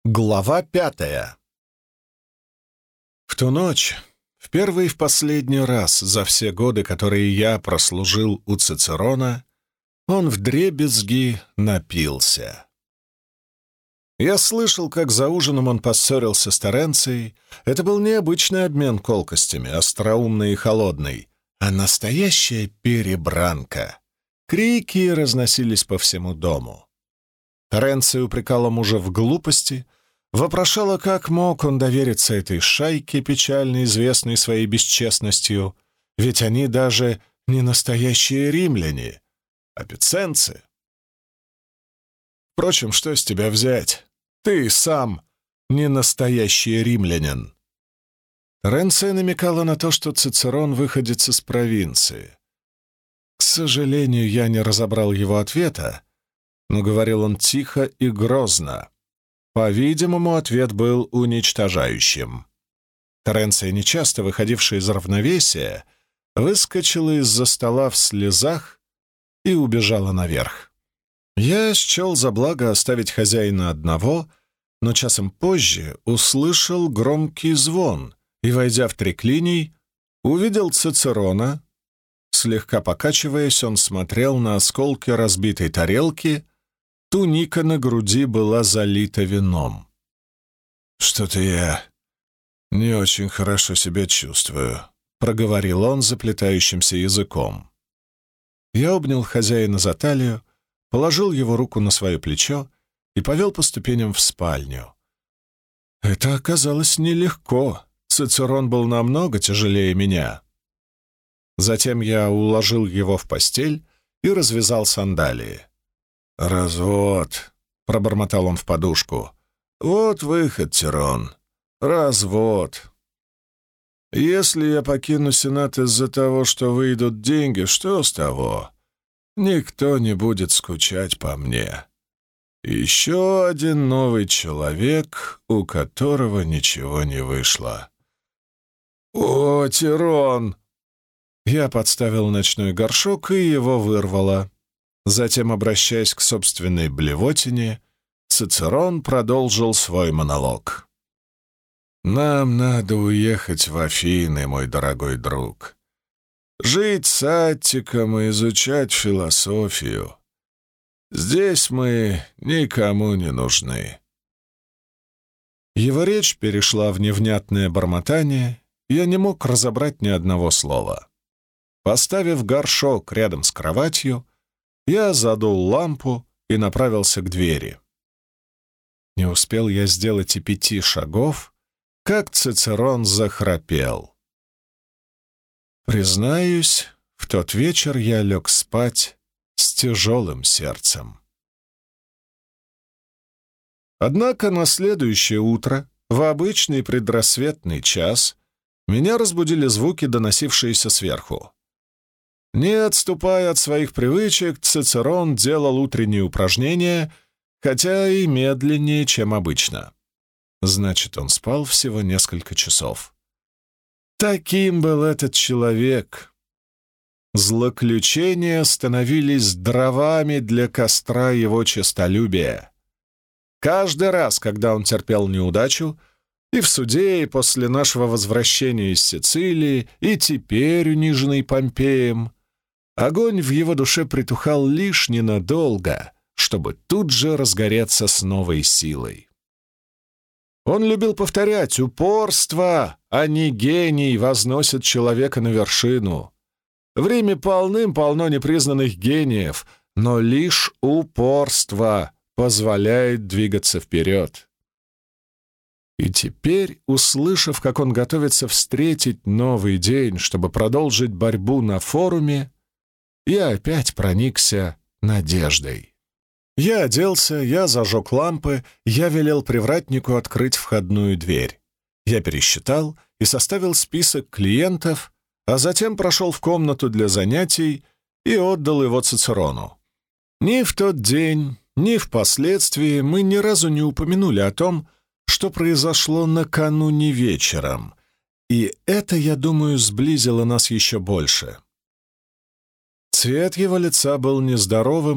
Глава 5. В ту ночь, в первый и в последний раз за все годы, которые я прослужил у Цицерона, он вдребезги напился. Я слышал, как за ужином он поссорился с Теренцией. Это был не обычный обмен колкостями, остроумный и холодный, а настоящая перебранка. Крики разносились по всему дому. Теренция упрекала мужа в глупости, вопрошала, как мог он довериться этой шайке, печально известной своей бесчестностью, ведь они даже не настоящие римляне, а пиценцы. Впрочем, что с тебя взять? Ты сам не настоящий римлянин. Теренция намекала на то, что Цицерон выходец из провинции. К сожалению, я не разобрал его ответа, но говорил он тихо и грозно. По-видимому, ответ был уничтожающим. Теренция, нечасто выходившая из равновесия, выскочила из-за стола в слезах и убежала наверх. Я счел за благо оставить хозяина одного, но часом позже услышал громкий звон и, войдя в триклиний, увидел Цицерона. Слегка покачиваясь, он смотрел на осколки разбитой тарелки. Туника на груди была залита вином. «Что-то я не очень хорошо себя чувствую», — проговорил он заплетающимся языком. Я обнял хозяина за талию, положил его руку на свое плечо и повел по ступеням в спальню. Это оказалось нелегко. Цицерон был намного тяжелее меня. Затем я уложил его в постель и развязал сандалии. «Развод», — пробормотал он в подушку. «Вот выход, Тирон. Развод. Если я покину Сенат из-за того, что выйдут деньги, что с того? Никто не будет скучать по мне. Еще один новый человек, у которого ничего не вышло». «О, Тирон!» Я подставил ночной горшок, и его вырвало. Затем, обращаясь к собственной блевотине, Цицерон продолжил свой монолог. «Нам надо уехать в Афины, мой дорогой друг. Жить с Аттиком и изучать философию. Здесь мы никому не нужны». Его речь перешла в невнятное бормотание, и я не мог разобрать ни одного слова. Поставив горшок рядом с кроватью, я задул лампу и направился к двери. Не успел я сделать и 5 шагов, как Цицерон захрапел. Признаюсь, в тот вечер я лег спать с тяжелым сердцем. Однако на следующее утро, в обычный предрассветный час, меня разбудили звуки, доносившиеся сверху. Не отступая от своих привычек, Цицерон делал утренние упражнения, хотя и медленнее, чем обычно. Значит, он спал всего несколько часов. Таким был этот человек. Злоключения становились дровами для костра его честолюбия. Каждый раз, когда он терпел неудачу, и в суде, и после нашего возвращения из Сицилии, и теперь униженный Помпеем, огонь в его душе притухал лишь ненадолго, чтобы тут же разгореться с новой силой. Он любил повторять: упорство, а не гений, возносит человека на вершину. В Риме полным-полно непризнанных гениев, но лишь упорство позволяет двигаться вперед. И теперь, услышав, как он готовится встретить новый день, чтобы продолжить борьбу на форуме, я опять проникся надеждой. Я оделся, я зажег лампы, я велел привратнику открыть входную дверь. Я пересчитал и составил список клиентов, а затем прошел в комнату для занятий и отдал его Цицерону. Ни в тот день, ни впоследствии мы ни разу не упомянули о том, что произошло накануне вечером, и это, я думаю, сблизило нас еще больше. Цвет его лица был нездоровым,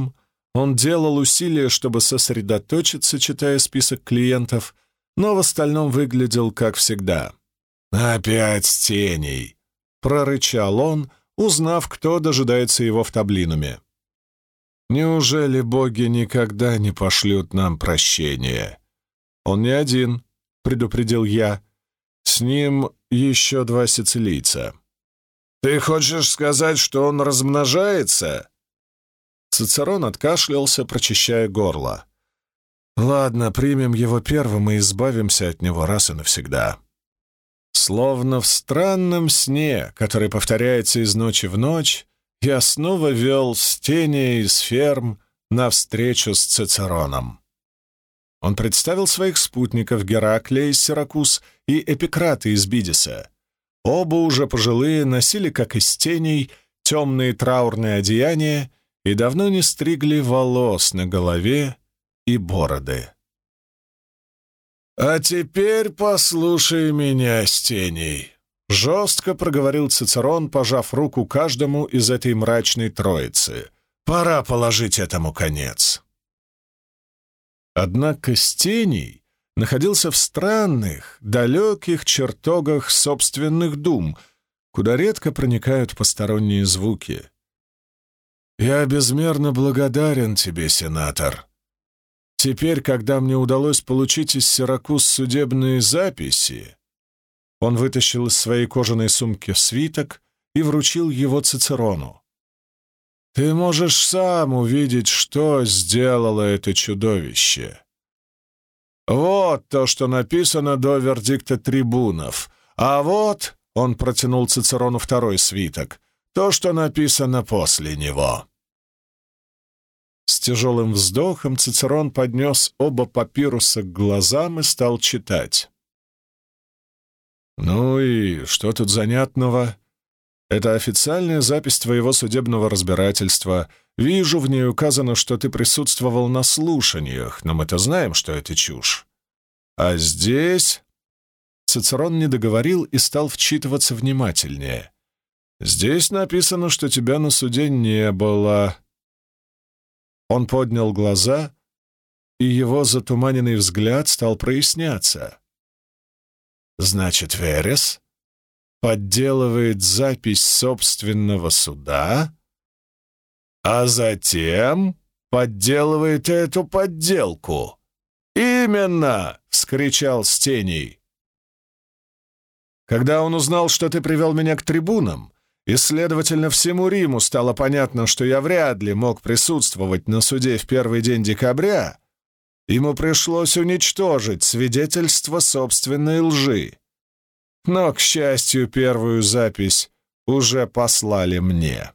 Он делал усилия, чтобы сосредоточиться, читая список клиентов, но в остальном выглядел как всегда. «Опять с теней!» — прорычал он, узнав, кто дожидается его в таблинуме. «Неужели боги никогда не пошлют нам прощения?» «Он не один», — предупредил я. «С ним еще 2 сицилийца». «Ты хочешь сказать, что он размножается?» Цицерон откашлялся, прочищая горло. «Ладно, примем его первым и избавимся от него раз и навсегда». Словно в странном сне, который повторяется из ночи в ночь, я снова вел Стения из Ферм навстречу с Цицероном. Он представил своих спутников Гераклия из Сиракуз и Эпикрата из Бидиса. Оба уже пожилые, носили, как и Стений, темные траурные одеяния и давно не стригли волос на голове и бороды. «А теперь послушай меня, Стений», — жестко проговорил Цицерон, пожав руку каждому из этой мрачной троицы. «Пора положить этому конец». Однако Стений находился в странных, далеких чертогах собственных дум, куда редко проникают посторонние звуки. «Я безмерно благодарен тебе, сенатор. Теперь, когда мне удалось получить из Сиракуз судебные записи...» Он вытащил из своей кожаной сумки свиток и вручил его Цицерону. «Ты можешь сам увидеть, что сделало это чудовище. Вот то, что написано до вердикта трибунов, а вот...» — он протянул Цицерону второй свиток — то, что написано после него. С тяжелым вздохом Цицерон поднес оба папируса к глазам и стал читать. «Ну и что тут занятного? Это официальная запись твоего судебного разбирательства. Вижу, в ней указано, что ты присутствовал на слушаниях, но мы-то знаем, что это чушь. А здесь...» Цицерон не договорил и стал вчитываться внимательнее. «Здесь написано, что тебя на суде не было». Он поднял глаза, и его затуманенный взгляд стал проясняться. «Значит, Верес подделывает запись собственного суда, а затем подделывает эту подделку». «Именно!» — вскричал Стений. «Когда он узнал, что ты привел меня к трибунам, и, следовательно, всему Риму стало понятно, что я вряд ли мог присутствовать на суде в первый день декабря, ему пришлось уничтожить свидетельство собственной лжи. Но, к счастью, первую запись уже послали мне».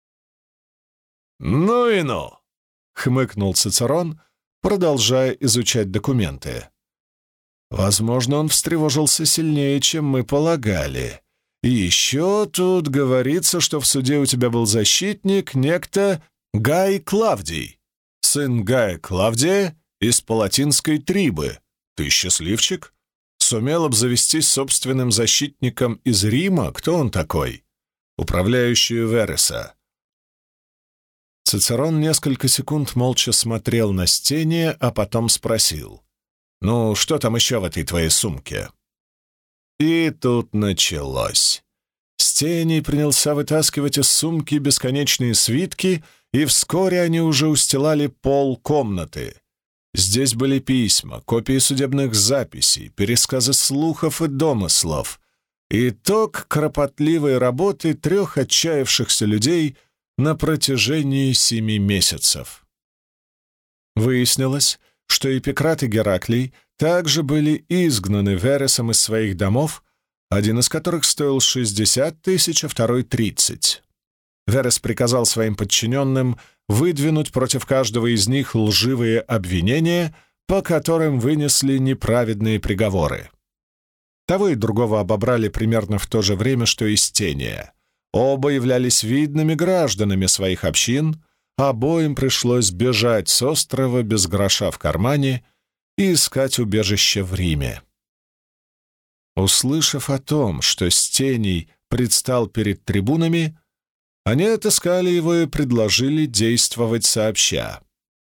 «Ну и ну!» — хмыкнул Цицерон, продолжая изучать документы. «Возможно, он встревожился сильнее, чем мы полагали. И еще тут говорится, что в суде у тебя был защитник, некто Гай Клавдий, сын Гая Клавдия из палатинской трибы. Ты счастливчик? Сумел обзавестись собственным защитником из Рима? Кто он такой? Управляющий Вереса». Цицерон несколько секунд молча смотрел на Стения, а потом спросил: «Ну, что там еще в этой твоей сумке?» И тут началось. Стений принялся вытаскивать из сумки бесконечные свитки, и вскоре они уже устилали пол комнаты. Здесь были письма, копии судебных записей, пересказы слухов и домыслов, итог кропотливой работы 3 отчаявшихся людей на протяжении 7 месяцев. Выяснилось, что Эпикрат и Гераклий также были изгнаны Вересом из своих домов, один из которых стоил 60 тысяч, а второй — 30. Верес приказал своим подчиненным выдвинуть против каждого из них лживые обвинения, по которым вынесли неправедные приговоры. Того и другого обобрали примерно в то же время, что и Стения. Оба являлись видными гражданами своих общин, обоим пришлось бежать с острова без гроша в кармане и искать убежище в Риме. Услышав о том, что Стений предстал перед трибунами, они отыскали его и предложили действовать сообща.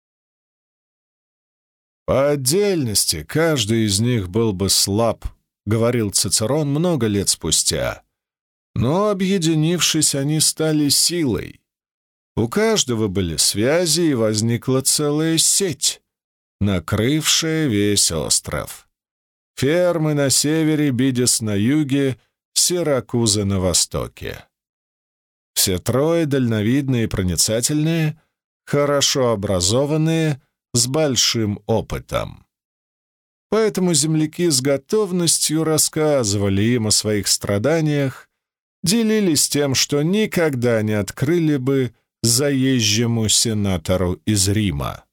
По отдельности каждый из них был бы слаб, говорил Цицерон много лет спустя. Но, объединившись, они стали силой. У каждого были связи, и возникла целая сеть, накрывшая весь остров. Фермы на севере, Бидис на юге, Сиракузы на востоке. Все трое дальновидные и проницательные, хорошо образованные, с большим опытом. Поэтому земляки с готовностью рассказывали им о своих страданиях, делились тем, что никогда не открыли бы заезжему сенатору из Рима.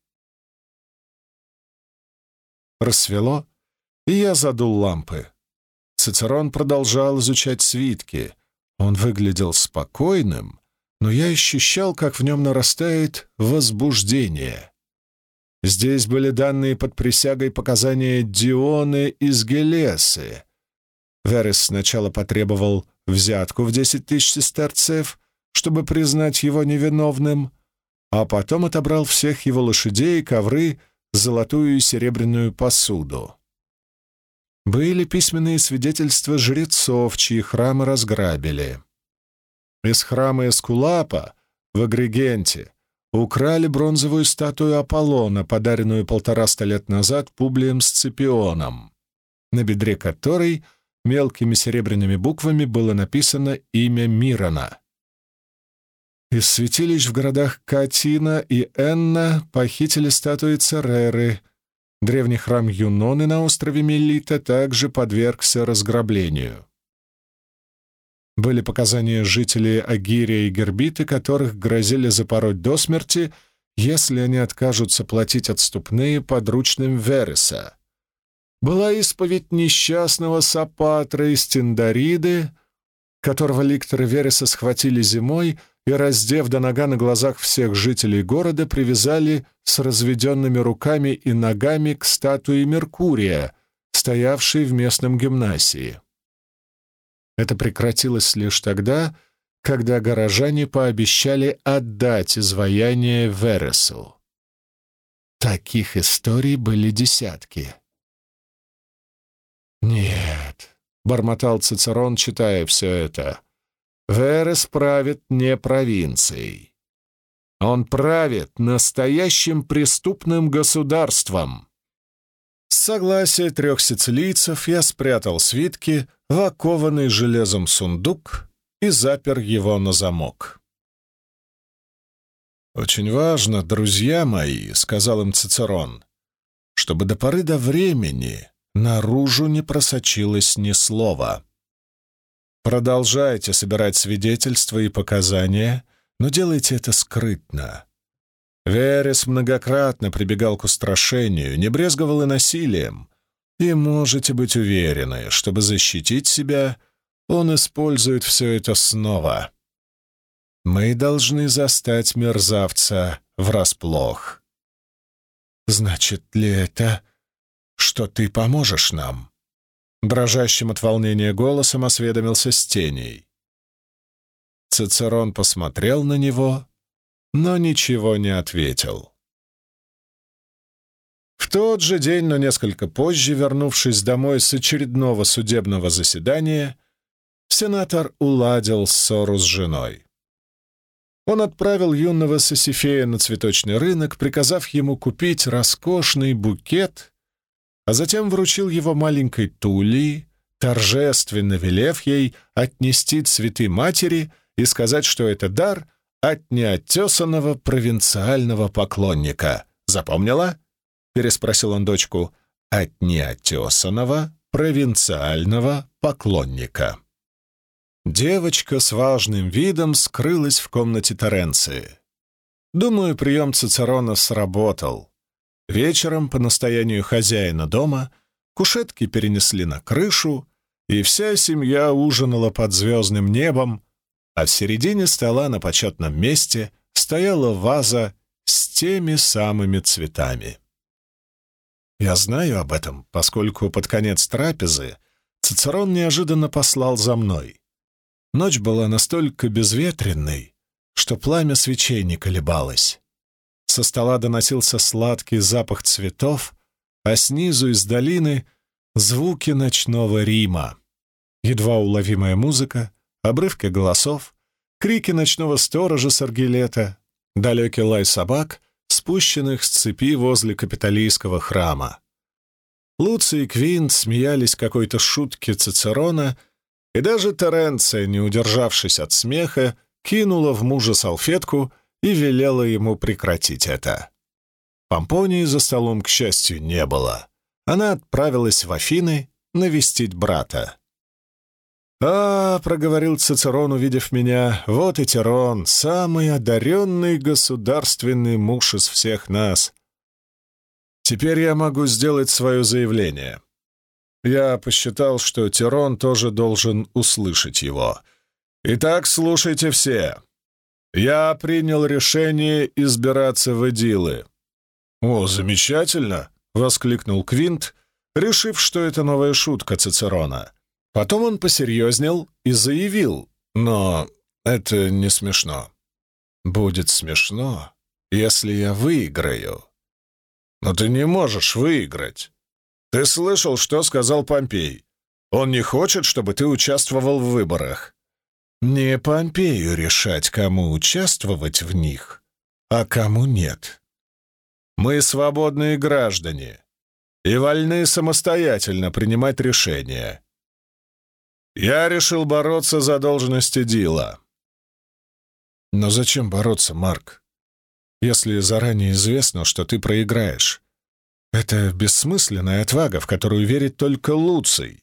Рассвело, и я задул лампы. Цицерон продолжал изучать свитки. Он выглядел спокойным, но я ощущал, как в нем нарастает возбуждение. Здесь были данные под присягой показания Дионы из Гелесы. Верес сначала потребовал взятку в 10 тысяч сестерцев, чтобы признать его невиновным, а потом отобрал всех его лошадей, ковры, золотую и серебряную посуду. Были письменные свидетельства жрецов, чьи храмы разграбили. Из храма Эскулапа в Агригенте украли бронзовую статую Аполлона, подаренную 150 лет назад Публием Сципионом, на бедре которой мелкими серебряными буквами было написано имя Мирона. Из святилищ в городах Катина и Энна похитили статуи Цереры. Древний храм Юноны на острове Мелита также подвергся разграблению. Были показания жителей Агирия и Гербиты, которых грозили запороть до смерти, если они откажутся платить отступные подручным Вереса. Была исповедь несчастного Сапатра из Тиндариды, которого ликторы Вереса схватили зимой и, раздев до нога на глазах всех жителей города, привязали с разведенными руками и ногами к статуе Меркурия, стоявшей в местном гимнасии. Это прекратилось лишь тогда, когда горожане пообещали отдать изваяние Вересу. Таких историй были десятки. «Нет», — бормотал Цицерон, читая все это, — «Верес правит не провинцией. Он правит настоящим преступным государством». С согласия 3 сицилийцев я спрятал свитки в окованный железом сундук и запер его на замок. «Очень важно, друзья мои, — сказал им Цицерон, — чтобы до поры до времени наружу не просочилось ни слова. Продолжайте собирать свидетельства и показания, но делайте это скрытно. Верес многократно прибегал к устрашению, не брезговал и насилием, и можете быть уверены, чтобы защитить себя, он использует все это снова. Мы должны застать мерзавца врасплох». «Значит ли это, что ты поможешь нам?» Дрожащим от волнения голосом осведомился Стений. Цицерон посмотрел на него, но ничего не ответил. В тот же день, но несколько позже, вернувшись домой с очередного судебного заседания, сенатор уладил ссору с женой. Он отправил юного Сосифея на цветочный рынок, приказав ему купить роскошный букет, а затем вручил его маленькой Тулии, торжественно велев ей отнести цветы матери и сказать, что это дар от неоттесанного провинциального поклонника. «Запомнила?» — переспросил он дочку. «От неоттесанного провинциального поклонника». Девочка с важным видом скрылась в комнате Теренции. Думаю, прием Цицерона сработал. Вечером, по настоянию хозяина дома, кушетки перенесли на крышу, и вся семья ужинала под звездным небом, а в середине стола на почетном месте стояла ваза с теми самыми цветами. Я знаю об этом, поскольку под конец трапезы Цицерон неожиданно послал за мной. Ночь была настолько безветренной, что пламя свечей не колебалось. Со стола доносился сладкий запах цветов, а снизу из долины звуки ночного Рима. Едва уловимая музыка, обрывки голосов, крики ночного сторожа с Аргилета, далекий лай собак, спущенных с цепи возле капитолийского храма. Луций и Квинт смеялись какой-то шутке Цицерона, и даже Теренция, не удержавшись от смеха, кинула в мужа салфетку и велела ему прекратить это. Помпонии за столом, к счастью, не было. Она отправилась в Афины навестить брата. «А, — проговорил Цицерон, увидев меня, — вот и Тирон, самый одаренный государственный муж из всех нас. Теперь я могу сделать свое заявление. Я посчитал, что Тирон тоже должен услышать его. Итак, слушайте все. Я принял решение избираться в эдилы». «О, замечательно!» — воскликнул Квинт, решив, что это новая шутка Цицерона. Потом он посерьезнел и заявил: «Но это не смешно. Будет смешно, если я выиграю». «Но ты не можешь выиграть. Ты слышал, что сказал Помпей? Он не хочет, чтобы ты участвовал в выборах». «Не Помпею решать, кому участвовать в них, а кому нет. Мы свободные граждане и вольны самостоятельно принимать решения. Я решил бороться за должность эдила». «Но зачем бороться, Марк, если заранее известно, что ты проиграешь? Это бессмысленная отвага, в которую верит только Луций».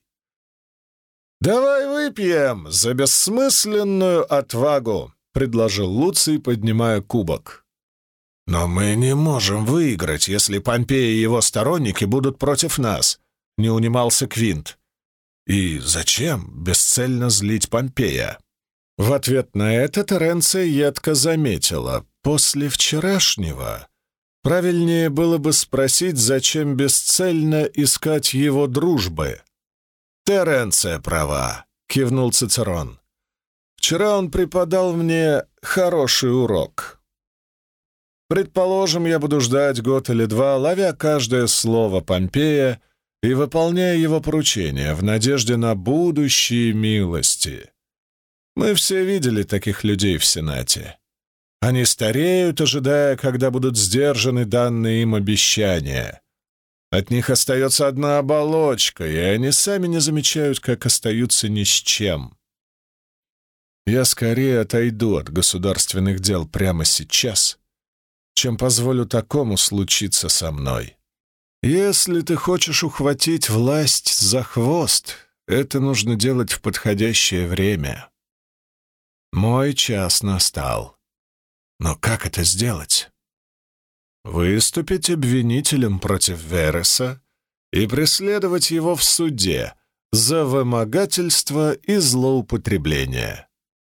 «Давай выпьем за бессмысленную отвагу», — предложил Луций, поднимая кубок. «Но мы не можем выиграть, если Помпей и его сторонники будут против нас», — не унимался Квинт. «И зачем бесцельно злить Помпея?» В ответ на это Теренция едко заметила: «После вчерашнего правильнее было бы спросить, зачем бесцельно искать его дружбы». «Теренция права», — кивнул Цицерон. «Вчера он преподал мне хороший урок. Предположим, я буду ждать год или два, ловя каждое слово Помпея и выполняя его поручения в надежде на будущие милости. Мы все видели таких людей в Сенате. Они стареют, ожидая, когда будут сдержаны данные им обещания. От них остается одна оболочка, и они сами не замечают, как остаются ни с чем. Я скорее отойду от государственных дел прямо сейчас, чем позволю такому случиться со мной. Если ты хочешь ухватить власть за хвост, это нужно делать в подходящее время. Мой час настал. Но как это сделать? Выступить обвинителем против Вереса и преследовать его в суде за вымогательство и злоупотребление.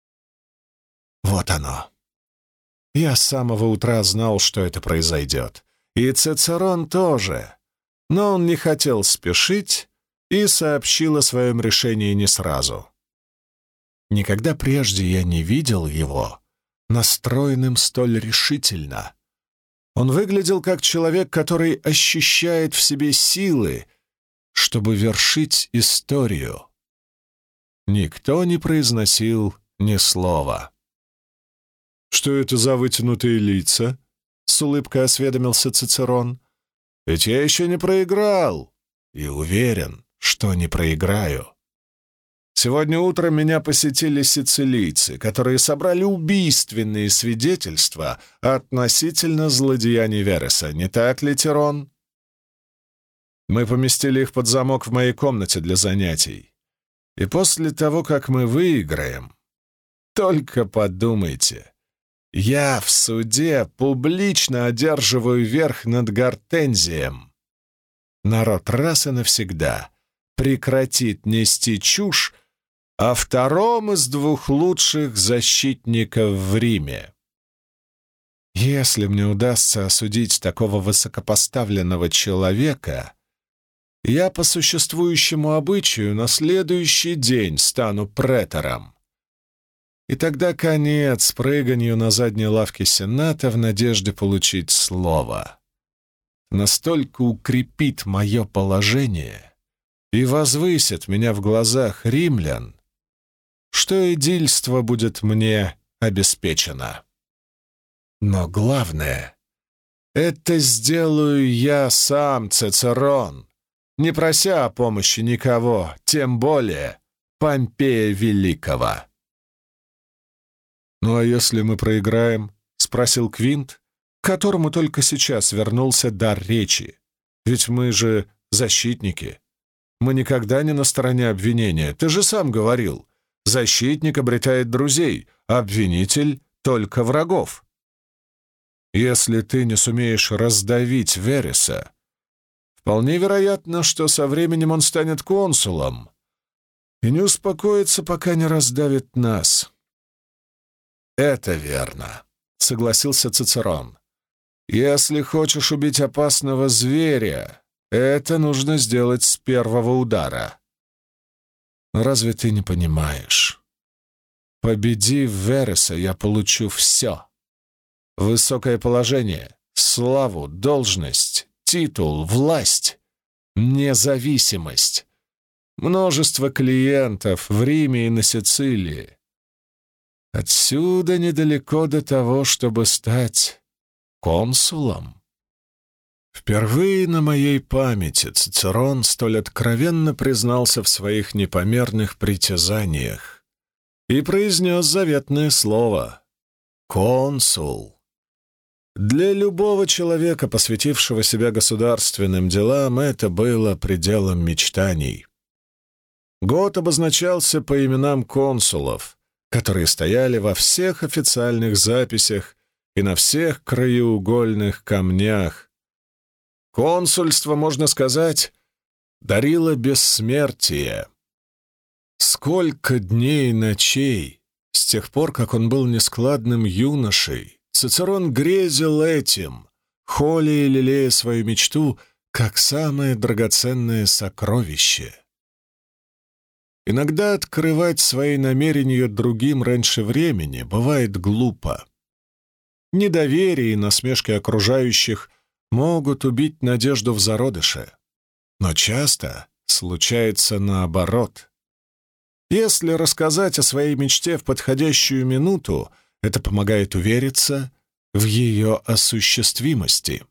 Вот оно. Я с самого утра знал, что это произойдет. И Цицерон тоже. Но он не хотел спешить и сообщил о своем решении не сразу. Никогда прежде я не видел его настроенным столь решительно. Он выглядел как человек, который ощущает в себе силы, чтобы вершить историю. Никто не произносил ни слова. «Что это за вытянутые лица?» — с улыбкой осведомился Цицерон. «Ведь я еще не проиграл и уверен, что не проиграю. Сегодня утром меня посетили сицилийцы, которые собрали убийственные свидетельства относительно злодеяний Вереса. Не так ли, Тирон? Мы поместили их под замок в моей комнате для занятий. И после того, как мы выиграем, только подумайте, я в суде публично одерживаю верх над Гортензием. Народ раз и навсегда прекратит нести чушь о втором из двух лучших защитников в Риме. Если мне удастся осудить такого высокопоставленного человека, я по существующему обычаю на следующий день стану претором. И тогда конец прыганью на задней лавке Сената в надежде получить слово. настолько укрепит мое положение и возвысит меня в глазах римлян, что идильство будет мне обеспечено. Но главное, это сделаю я сам, Цицерон, не прося о помощи никого, тем более Помпея Великого. «Ну а если мы проиграем?» — спросил Квинт, к которому только сейчас вернулся дар речи. «Ведь мы же защитники. Мы никогда не на стороне обвинения. Ты же сам говорил, защитник обретает друзей, а обвинитель — только врагов. Если ты не сумеешь раздавить Вереса, вполне вероятно, что со временем он станет консулом и не успокоится, пока не раздавит нас». «Это верно», — согласился Цицерон. «Если хочешь убить опасного зверя, это нужно сделать с первого удара. Разве ты не понимаешь? Победив Вереса, я получу все. Высокое положение, славу, должность, титул, власть, независимость, множество клиентов в Риме и на Сицилии. Отсюда недалеко до того, чтобы стать консулом». Впервые на моей памяти Цицерон столь откровенно признался в своих непомерных притязаниях и произнес заветное слово «консул». Для любого человека, посвятившего себя государственным делам, это было пределом мечтаний. Год обозначался по именам консулов, которые стояли во всех официальных записях и на всех краеугольных камнях. Консульство, можно сказать, дарило бессмертие. Сколько дней и ночей, с тех пор, как он был нескладным юношей, Цицерон грезил этим, холя и лелея свою мечту, как самое драгоценное сокровище. Иногда открывать свои намерения другим раньше времени бывает глупо. Недоверие и насмешки окружающих могут убить надежду в зародыше, но часто случается наоборот. Если рассказать о своей мечте в подходящую минуту, это помогает увериться в ее осуществимости.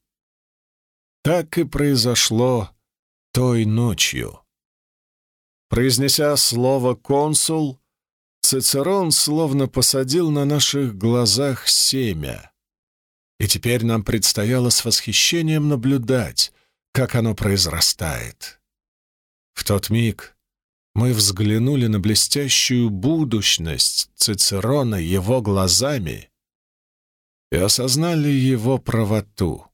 Так и произошло той ночью. Произнеся слово «консул», Цицерон словно посадил на наших глазах семя. И теперь нам предстояло с восхищением наблюдать, как оно произрастает. В тот миг мы взглянули на блестящую будущность Цицерона его глазами и осознали его правоту.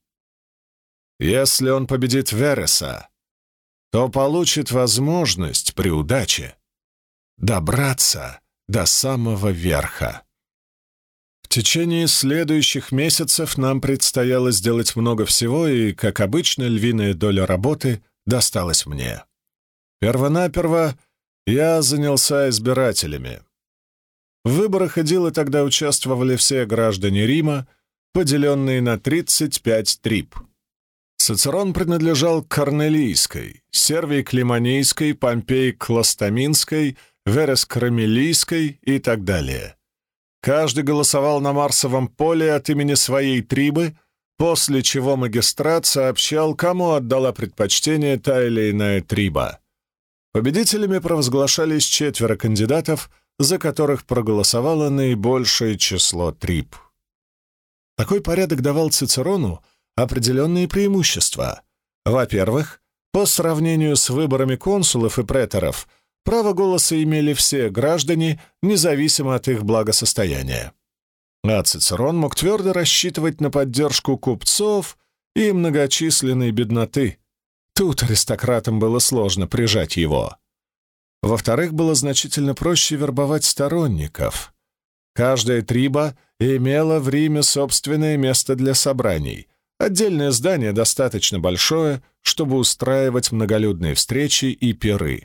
Если он победит Вереса, то получит возможность при удаче добраться до самого верха. В течение следующих месяцев нам предстояло сделать много всего, и, как обычно, львиная доля работы досталась мне. Первонаперво я занялся избирателями. В выборах Эдила тогда участвовали все граждане Рима, поделенные на 35 триб. Цицерон принадлежал к Корнелийской, Сервии Климонийской, Помпеи Клостаминской, Верес Крамилийской и так далее. Каждый голосовал на Марсовом поле от имени своей трибы, после чего магистрат сообщал, кому отдала предпочтение та или иная триба. Победителями провозглашались 4 кандидатов, за которых проголосовало наибольшее число триб. Такой порядок давал Цицерону определенные преимущества. Во-первых, по сравнению с выборами консулов и преторов, право голоса имели все граждане, независимо от их благосостояния. А Цицерон мог твердо рассчитывать на поддержку купцов и многочисленной бедноты. Тут аристократам было сложно прижать его. Во-вторых, было значительно проще вербовать сторонников. Каждая триба имела в Риме собственное место для собраний. Отдельное здание достаточно большое, чтобы устраивать многолюдные встречи и пиры.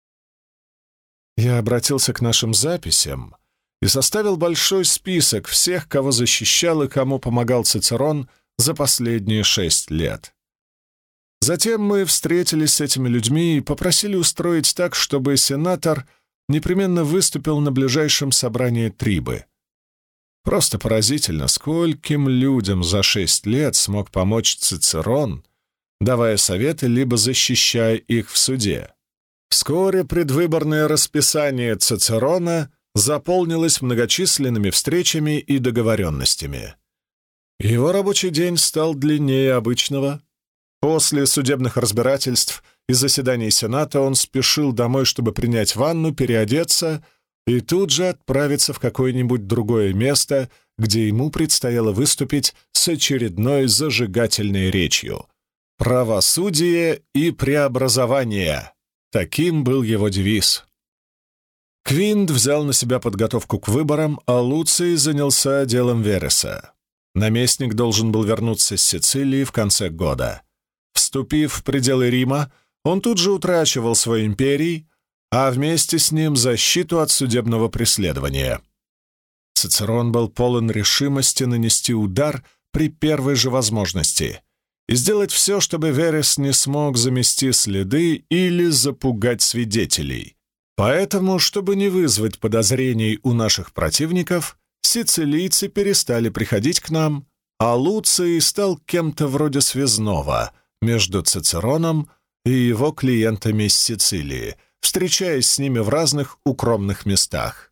Я обратился к нашим записям и составил большой список всех, кого защищал и кому помогал Цицерон за последние 6 лет. Затем мы встретились с этими людьми и попросили устроить так, чтобы сенатор непременно выступил на ближайшем собрании трибы. Просто поразительно, скольким людям за 6 лет смог помочь Цицерон, давая советы, либо защищая их в суде. Вскоре предвыборное расписание Цицерона заполнилось многочисленными встречами и договоренностями. Его рабочий день стал длиннее обычного. После судебных разбирательств и заседаний Сената он спешил домой, чтобы принять ванну, переодеться и тут же отправиться в какое-нибудь другое место, где ему предстояло выступить с очередной зажигательной речью. «Правосудие и преобразование» — таким был его девиз. Квинт взял на себя подготовку к выборам, а Луций занялся делом Вереса. Наместник должен был вернуться с Сицилии в конце года. Вступив в пределы Рима, он тут же утрачивал свою империю, а вместе с ним защиту от судебного преследования. Цицерон был полон решимости нанести удар при первой же возможности и сделать все, чтобы Верес не смог замести следы или запугать свидетелей. Поэтому, чтобы не вызвать подозрений у наших противников, сицилийцы перестали приходить к нам, а Луций стал кем-то вроде связного между Цицероном и его клиентами с Сицилии, встречаясь с ними в разных укромных местах.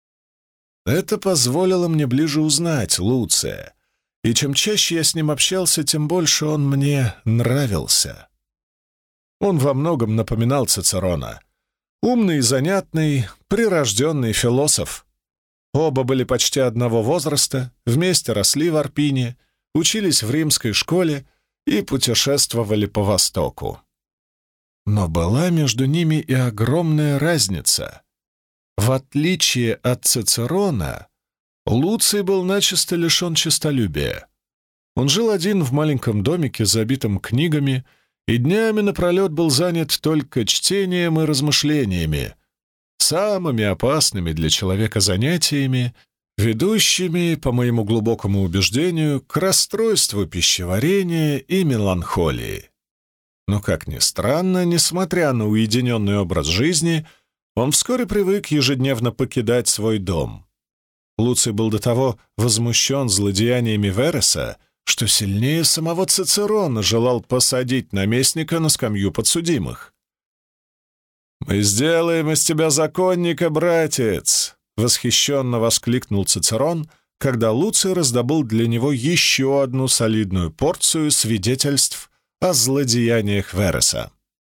Это позволило мне ближе узнать Луция, и чем чаще я с ним общался, тем больше он мне нравился. Он во многом напоминал Цицерона. Умный, занятный, прирожденный философ. Оба были почти одного возраста, вместе росли в Арпине, учились в римской школе и путешествовали по Востоку. Но была между ними и огромная разница. В отличие от Цицерона, Луций был начисто лишен честолюбия. Он жил один в маленьком домике, забитом книгами, и днями напролет был занят только чтением и размышлениями, самыми опасными для человека занятиями, ведущими, по моему глубокому убеждению, к расстройству пищеварения и меланхолии. Но, как ни странно, несмотря на уединенный образ жизни, он вскоре привык ежедневно покидать свой дом. Луций был до того возмущен злодеяниями Вереса, что сильнее самого Цицерона желал посадить наместника на скамью подсудимых. «Мы сделаем из тебя законника, братец!» — восхищенно воскликнул Цицерон, когда Луций раздобыл для него еще одну солидную порцию свидетельств о злодеяниях Вереса.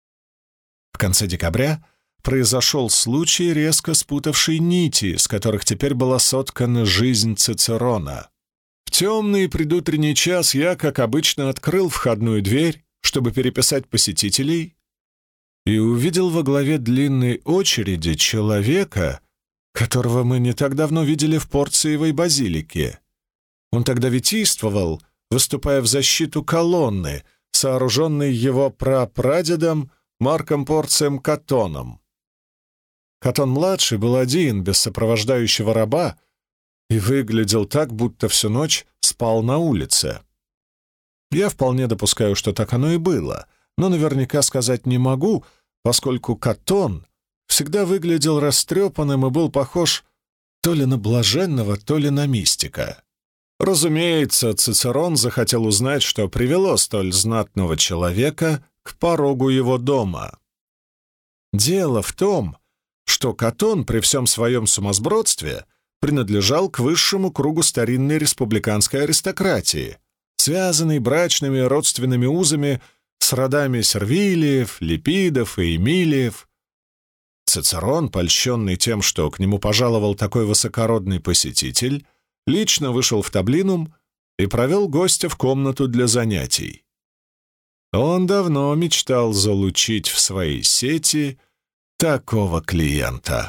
В конце декабря произошел случай, резко спутавший нити, с которых теперь была соткана жизнь Цицерона. В темный предутренний час я, как обычно, открыл входную дверь, чтобы переписать посетителей, и увидел во главе длинной очереди человека, которого мы не так давно видели в Порциевой базилике. Он тогда витийствовал, выступая в защиту колонны, сооруженной его прапрадедом Марком Порцием Катоном. Катон-младший был один, без сопровождающего раба, и выглядел так, будто всю ночь спал на улице. Я вполне допускаю, что так оно и было, но наверняка сказать не могу, поскольку Катон всегда выглядел растрепанным и был похож то ли на блаженного, то ли на мистика. Разумеется, Цицерон захотел узнать, что привело столь знатного человека к порогу его дома. Дело в том, что Катон при всем своем сумасбродстве принадлежал к высшему кругу старинной республиканской аристократии, связанной брачными родственными узами с родами Сервилиев, Липидов и Эмилиев. Цицерон, польщенный тем, что к нему пожаловал такой высокородный посетитель, лично вышел в таблинум и провел гостя в комнату для занятий. Он давно мечтал залучить в свои сети такого клиента.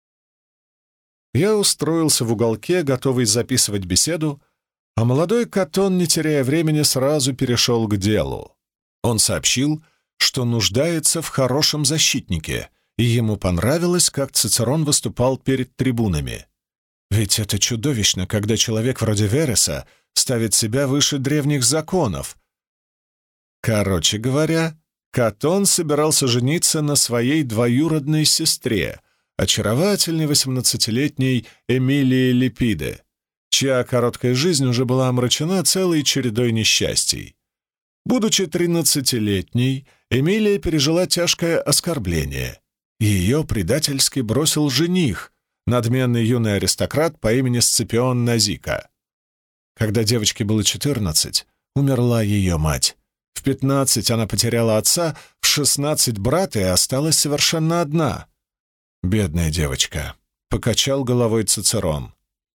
Я устроился в уголке, готовый записывать беседу, а молодой Катон, не теряя времени, сразу перешел к делу. Он сообщил, что нуждается в хорошем защитнике, и ему понравилось, как Цицерон выступал перед трибунами. Ведь это чудовищно, когда человек вроде Вереса ставит себя выше древних законов. Короче говоря, Катон собирался жениться на своей двоюродной сестре, очаровательной 18-летней Эмилии Липиде, чья короткая жизнь уже была омрачена целой чередой несчастий. Будучи 13-летней, Эмилия пережила тяжкое оскорбление. Ее предательски бросил жених, надменный юный аристократ по имени Сципион Назика. Когда девочке было 14, умерла ее мать. В 15 она потеряла отца, в 16 брата и осталась совершенно одна. «Бедная девочка», — покачал головой Цицерон.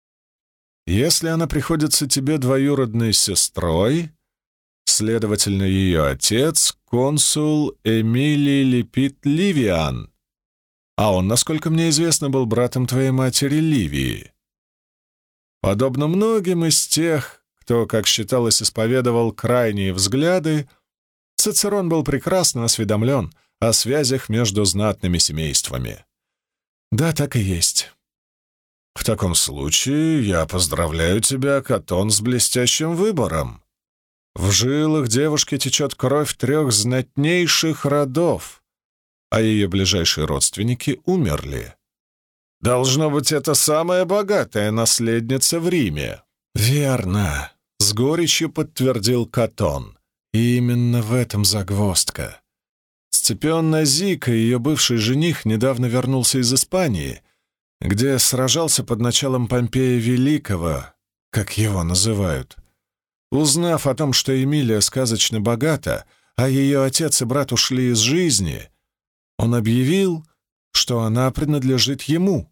«Если она приходится тебе двоюродной сестрой, следовательно, ее отец — консул Эмилий Липид Ливиан, а он, насколько мне известно, был братом твоей матери Ливии. Подобно многим из тех, кто, как считалось, исповедовал крайние взгляды, Цицерон был прекрасно осведомлен о связях между знатными семействами. Да, так и есть. В таком случае я поздравляю тебя, Катон, с блестящим выбором. В жилах девушки течет кровь 3 знатнейших родов, а ее ближайшие родственники умерли. Должно быть, это самая богатая наследница в Риме. Верно, с горечью подтвердил Катон. И именно в этом загвоздка. Сципион Назика, ее бывший жених, недавно вернулся из Испании, где сражался под началом Помпея Великого, как его называют. Узнав о том, что Эмилия сказочно богата, а ее отец и брат ушли из жизни, он объявил, что она принадлежит ему.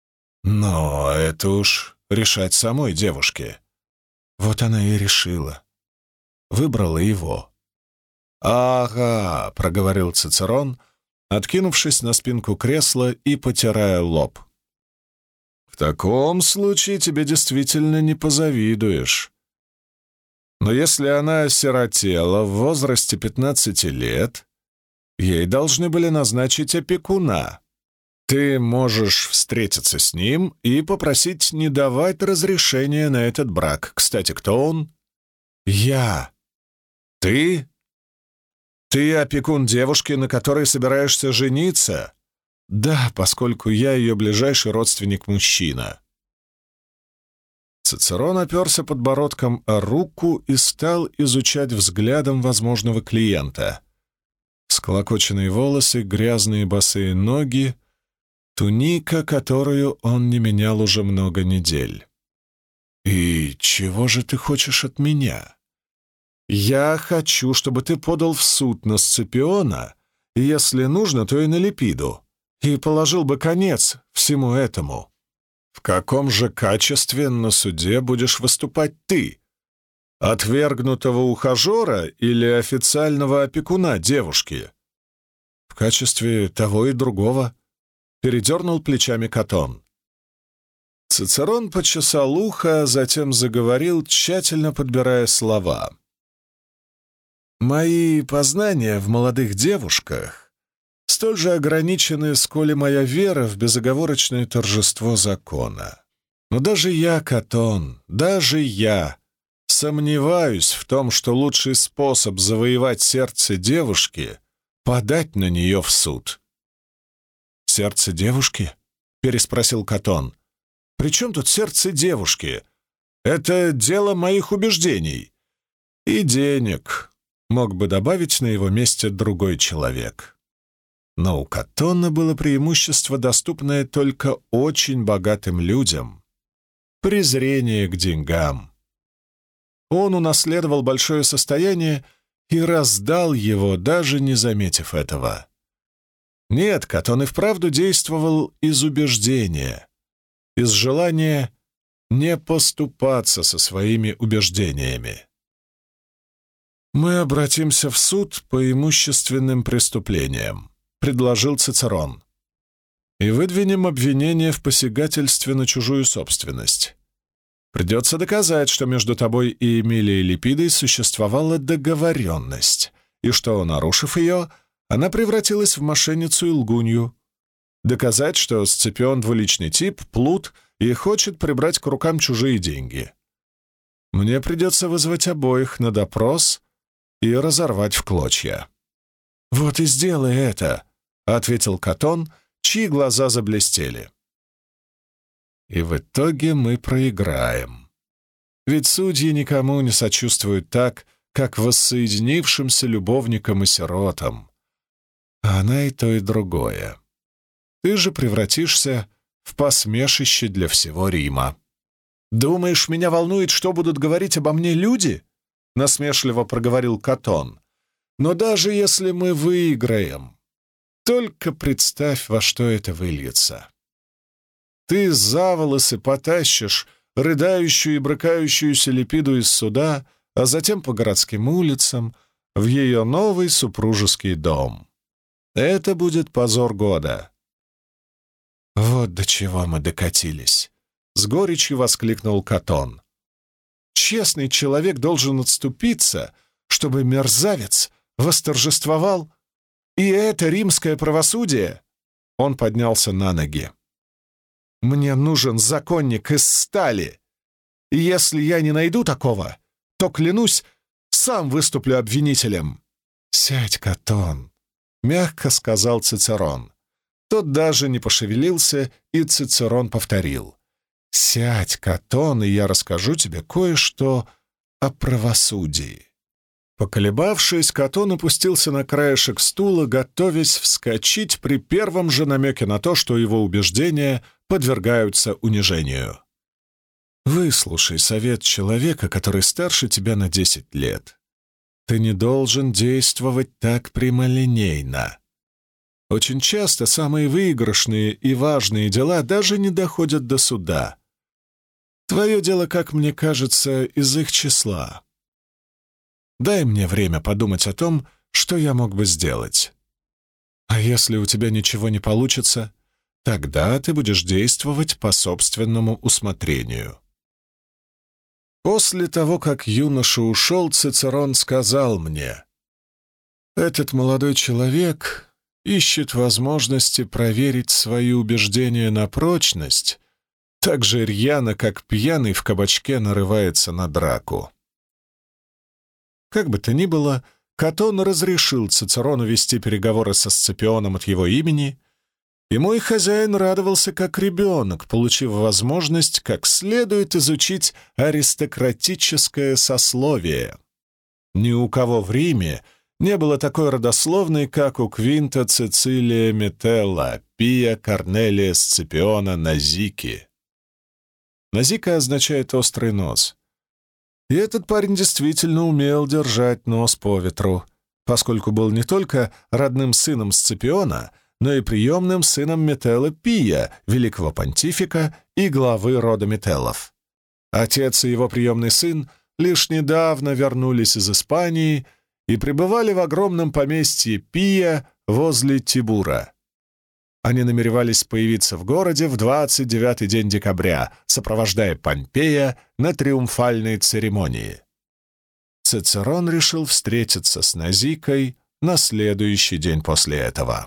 Но это уж решать самой девушке. Вот она и решила. Выбрала его. «Ага», — проговорил Цицерон, откинувшись на спинку кресла и потирая лоб. «В таком случае тебе действительно не позавидуешь. Но если она осиротела в возрасте 15 лет, ей должны были назначить опекуна. Ты можешь встретиться с ним и попросить не давать разрешения на этот брак. Кстати, кто он?» «Я». «Ты? Ты опекун девушки, на которой собираешься жениться?» «Да, поскольку я ее ближайший родственник-мужчина». Цицерон оперся подбородком о руку и стал изучать взглядом возможного клиента. Склокоченные волосы, грязные босые ноги, туника, которую он не менял уже много недель. «И чего же ты хочешь от меня?» «Я хочу, чтобы ты подал в суд на Сципиона, и, если нужно, то и на Липиду, и положил бы конец всему этому. В каком же качестве на суде будешь выступать ты? Отвергнутого ухажера или официального опекуна девушки?» «В качестве того и другого», — передернул плечами Катон. Цицерон почесал ухо, затем заговорил, тщательно подбирая слова. «Мои познания в молодых девушках столь же ограничены, сколь и моя вера в безоговорочное торжество закона. Но даже я, Катон, даже я сомневаюсь в том, что лучший способ завоевать сердце девушки — подать на нее в суд». «Сердце девушки?» — переспросил Катон. «При чем тут сердце девушки? Это дело моих убеждений. И денег», — мог бы добавить на его месте другой человек. Но у Катона было преимущество, доступное только очень богатым людям — презрение к деньгам. Он унаследовал большое состояние и раздал его, даже не заметив этого. Нет, Катон и вправду действовал из убеждения, из желания не поступаться со своими убеждениями. «Мы обратимся в суд по имущественным преступлениям», — предложил Цицерон, «и выдвинем обвинение в посягательстве на чужую собственность. Придется доказать, что между тобой и Эмилией Липидой существовала договоренность, и что, нарушив ее, она превратилась в мошенницу и лгунью. Доказать, что Сципион двуличный тип, плут и хочет прибрать к рукам чужие деньги. Мне придется вызвать обоих на допрос и разорвать в клочья. «Вот и сделай это», — ответил Катон, чьи глаза заблестели. «И в итоге мы проиграем. Ведь судьи никому не сочувствуют так, как воссоединившимся любовникам и сиротам. А она и то, и другое. Ты же превратишься в посмешище для всего Рима». «Думаешь, меня волнует, что будут говорить обо мне люди?» — насмешливо проговорил Катон. «Но даже если мы выиграем, только представь, во что это выльется. Ты за волосы потащишь рыдающую и брыкающуюся Липиду из суда, а затем по городским улицам в ее новый супружеский дом. Это будет позор года». «Вот до чего мы докатились!» — с горечью воскликнул Катон. «Честный человек должен отступиться, чтобы мерзавец восторжествовал. И это римское правосудие!» Он поднялся на ноги. «Мне нужен законник из стали. И если я не найду такого, то, клянусь, сам выступлю обвинителем». «Сядь, Катон», — мягко сказал Цицерон. Тот даже не пошевелился, и Цицерон повторил: «Сядь, Катон, и я расскажу тебе кое-что о правосудии». Поколебавшись, Катон опустился на краешек стула, готовясь вскочить при первом же намеке на то, что его убеждения подвергаются унижению. «Выслушай совет человека, который старше тебя на 10 лет. Ты не должен действовать так прямолинейно. Очень часто самые выигрышные и важные дела даже не доходят до суда. Твое дело, как мне кажется, из их числа. Дай мне время подумать о том, что я мог бы сделать. А если у тебя ничего не получится, тогда ты будешь действовать по собственному усмотрению». После того, как юноша ушел, Цицерон сказал мне: «Этот молодой человек ищет возможности проверить свои убеждения на прочность так же рьяно, как пьяный в кабачке нарывается на драку». Как бы то ни было, Катон разрешил Цицерону вести переговоры со Сципионом от его имени, и мой хозяин радовался как ребенок, получив возможность как следует изучить аристократическое сословие. Ни у кого в Риме не было такой родословной, как у Квинта Цицилия Метелла, Пия Корнелия Сципиона Назики. Назика означает «острый нос». И этот парень действительно умел держать нос по ветру, поскольку был не только родным сыном Сципиона, но и приемным сыном Метелла Пия, великого понтифика и главы рода Метеллов. Отец и его приемный сын лишь недавно вернулись из Испании и пребывали в огромном поместье Пия возле Тибура. Они намеревались появиться в городе в 29-й день декабря, сопровождая Помпея на триумфальной церемонии. Цицерон решил встретиться с Назикой на следующий день после этого.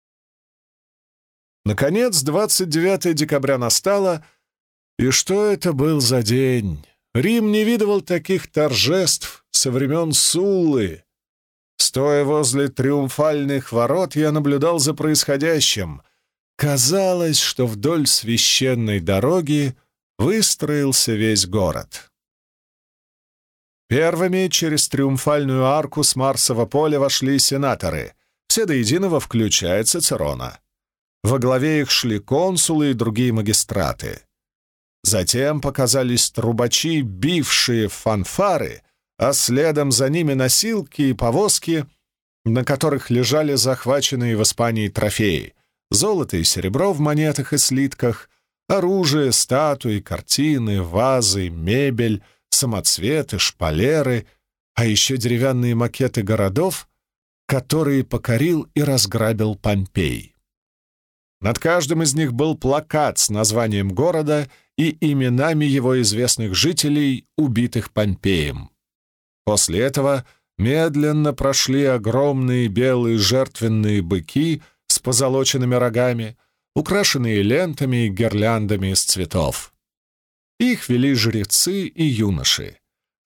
Наконец, 29 декабря настало, и что это был за день? Рим не видывал таких торжеств со времен Суллы. Стоя возле триумфальных ворот, я наблюдал за происходящим. Казалось, что вдоль священной дороги выстроился весь город. Первыми через триумфальную арку с Марсового поля вошли сенаторы, все до единого, включая Цицерона. Во главе их шли консулы и другие магистраты. Затем показались трубачи, бившие фанфары, а следом за ними носилки и повозки, на которых лежали захваченные в Испании трофеи: золото и серебро в монетах и слитках, оружие, статуи, картины, вазы, мебель, самоцветы, шпалеры, а еще деревянные макеты городов, которые покорил и разграбил Помпей. Над каждым из них был плакат с названием города и именами его известных жителей, убитых Помпеем. После этого медленно прошли огромные белые жертвенные быки с позолоченными рогами, украшенные лентами и гирляндами из цветов. Их вели жрецы и юноши.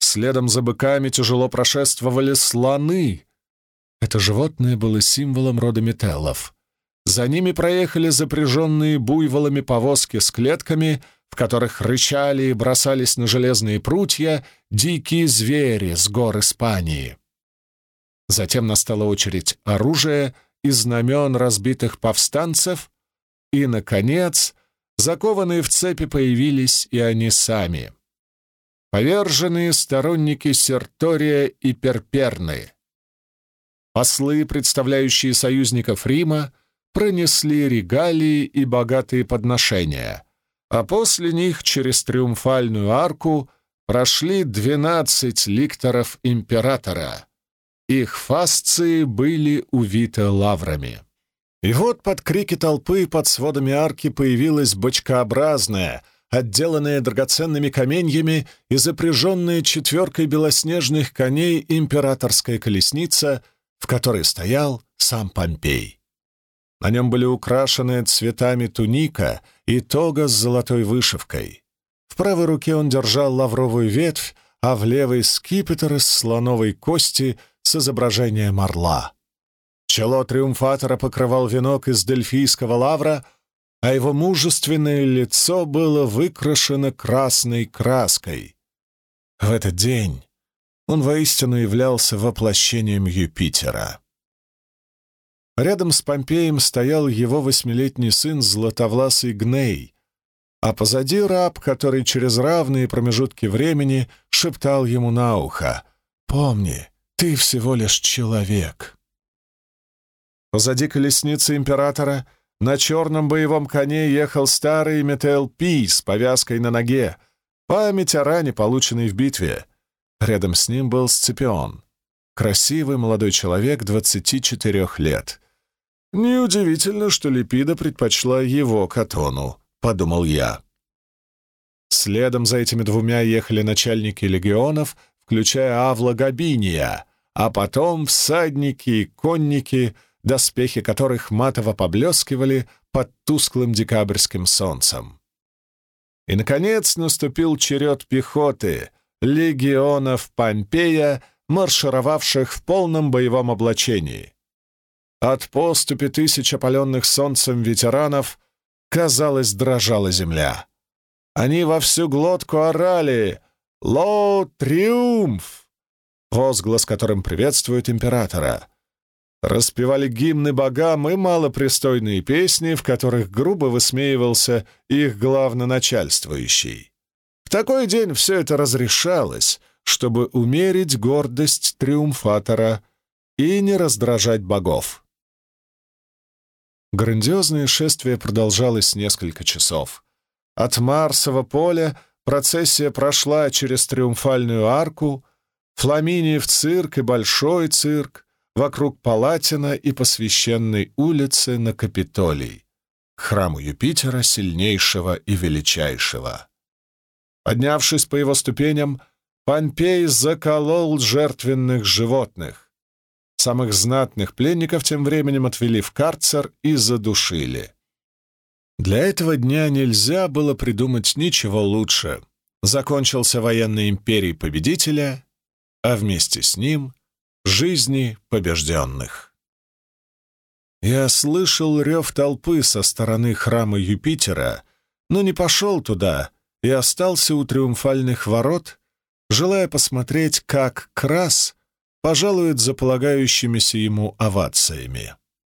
Следом за быками тяжело прошествовали слоны. Это животное было символом рода метеллов. За ними проехали запряженные буйволами повозки с клетками, в которых рычали и бросались на железные прутья дикие звери с гор Испании. Затем настала очередь оружия и знамен разбитых повстанцев, и, наконец, закованные в цепи появились и они сами. Поверженные сторонники Сертория и Перперны. Послы, представляющие союзников Рима, пронесли регалии и богатые подношения, а после них через Триумфальную арку прошли 12 ликторов императора. Их фасции были увиты лаврами. И вот под крики толпы под сводами арки появилась бочкообразная, отделанная драгоценными каменьями и запряженная 4 белоснежных коней императорская колесница, в которой стоял сам Помпей. На нем были украшены цветами туника и тога с золотой вышивкой. В правой руке он держал лавровую ветвь, а в левой — скипетр из слоновой кости с изображением орла. Чело триумфатора покрывал венок из дельфийского лавра, а его мужественное лицо было выкрашено красной краской. В этот день он воистину являлся воплощением Юпитера. Рядом с Помпеем стоял его 8-летний сын златовласый Гней, а позади раб, который через равные промежутки времени шептал ему на ухо: «Помни, ты всего лишь человек». Позади колесницы императора на черном боевом коне ехал старый Метел Пий с повязкой на ноге, память о ране, полученной в битве. Рядом с ним был Сципион, красивый молодой человек 24 лет. «Неудивительно, что Липида предпочла его Катону», — подумал я. Следом за этими двумя ехали начальники легионов, включая Авла Габиния, а потом всадники и конники, доспехи которых матово поблескивали под тусклым декабрьским солнцем. И, наконец, наступил черед пехоты, легионов Помпея, маршировавших в полном боевом облачении. От поступи 1000 опаленных солнцем ветеранов, казалось, дрожала земля. Они во всю глотку орали «Ло Триумф!», возглас, которым приветствуют императора. Распевали гимны богам и малопристойные песни, в которых грубо высмеивался их главноначальствующий. В такой день все это разрешалось, чтобы умерить гордость триумфатора и не раздражать богов. Грандиозное шествие продолжалось несколько часов. От Марсового поля процессия прошла через Триумфальную арку, Фламиниев цирк и Большой цирк, вокруг Палатина и по Священной улице на Капитолий, к храму Юпитера сильнейшего и величайшего. Поднявшись по его ступеням, Помпей заколол жертвенных животных. Самых знатных пленников тем временем отвели в карцер и задушили. Для этого дня нельзя было придумать ничего лучше. Закончился военной империей победителя, а вместе с ним — жизни побежденных. Я слышал рев толпы со стороны храма Юпитера, но не пошел туда и остался у триумфальных ворот, желая посмотреть, как Крас пожалует за полагающимися ему овациями.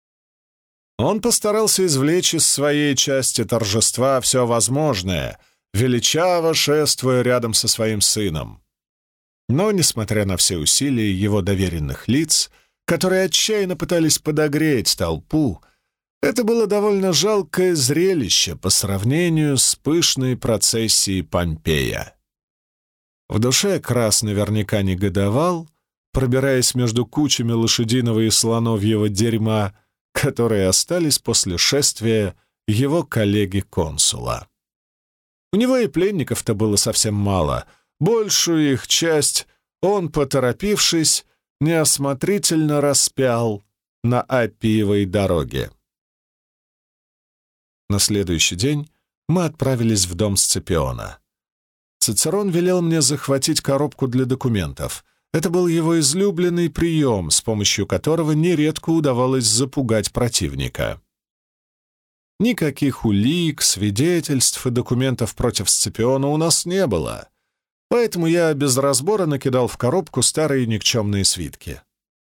Он постарался извлечь из своей части торжества все возможное, величаво шествуя рядом со своим сыном. Но, несмотря на все усилия его доверенных лиц, которые отчаянно пытались подогреть толпу, это было довольно жалкое зрелище по сравнению с пышной процессией Помпея. В душе Крас наверняка негодовал, пробираясь между кучами лошадиного и слоновьего дерьма, которые остались после шествия его коллеги-консула. У него и пленников-то было совсем мало. Большую их часть он, поторопившись, неосмотрительно распял на Аппиевой дороге. На следующий день мы отправились в дом Сципиона. Цицерон велел мне захватить коробку для документов. Это был его излюбленный прием, с помощью которого нередко удавалось запугать противника. Никаких улик, свидетельств и документов против Сципиона у нас не было, поэтому я без разбора накидал в коробку старые никчемные свитки.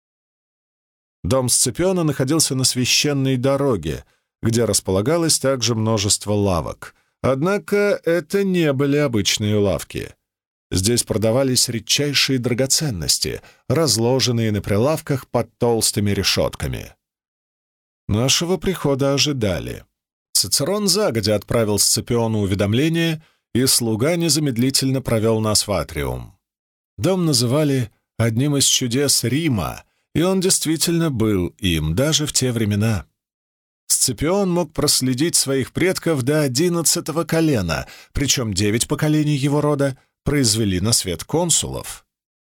Дом Сципиона находился на священной дороге, где располагалось также множество лавок. Однако это не были обычные лавки. Здесь продавались редчайшие драгоценности, разложенные на прилавках под толстыми решетками. Нашего прихода ожидали. Цицерон загодя отправил Сципиону уведомление, и слуга незамедлительно провел нас в атриум. Дом называли одним из чудес Рима, и он действительно был им даже в те времена. Сципион мог проследить своих предков до 11-го колена, причем 9 поколений его рода произвели на свет консулов.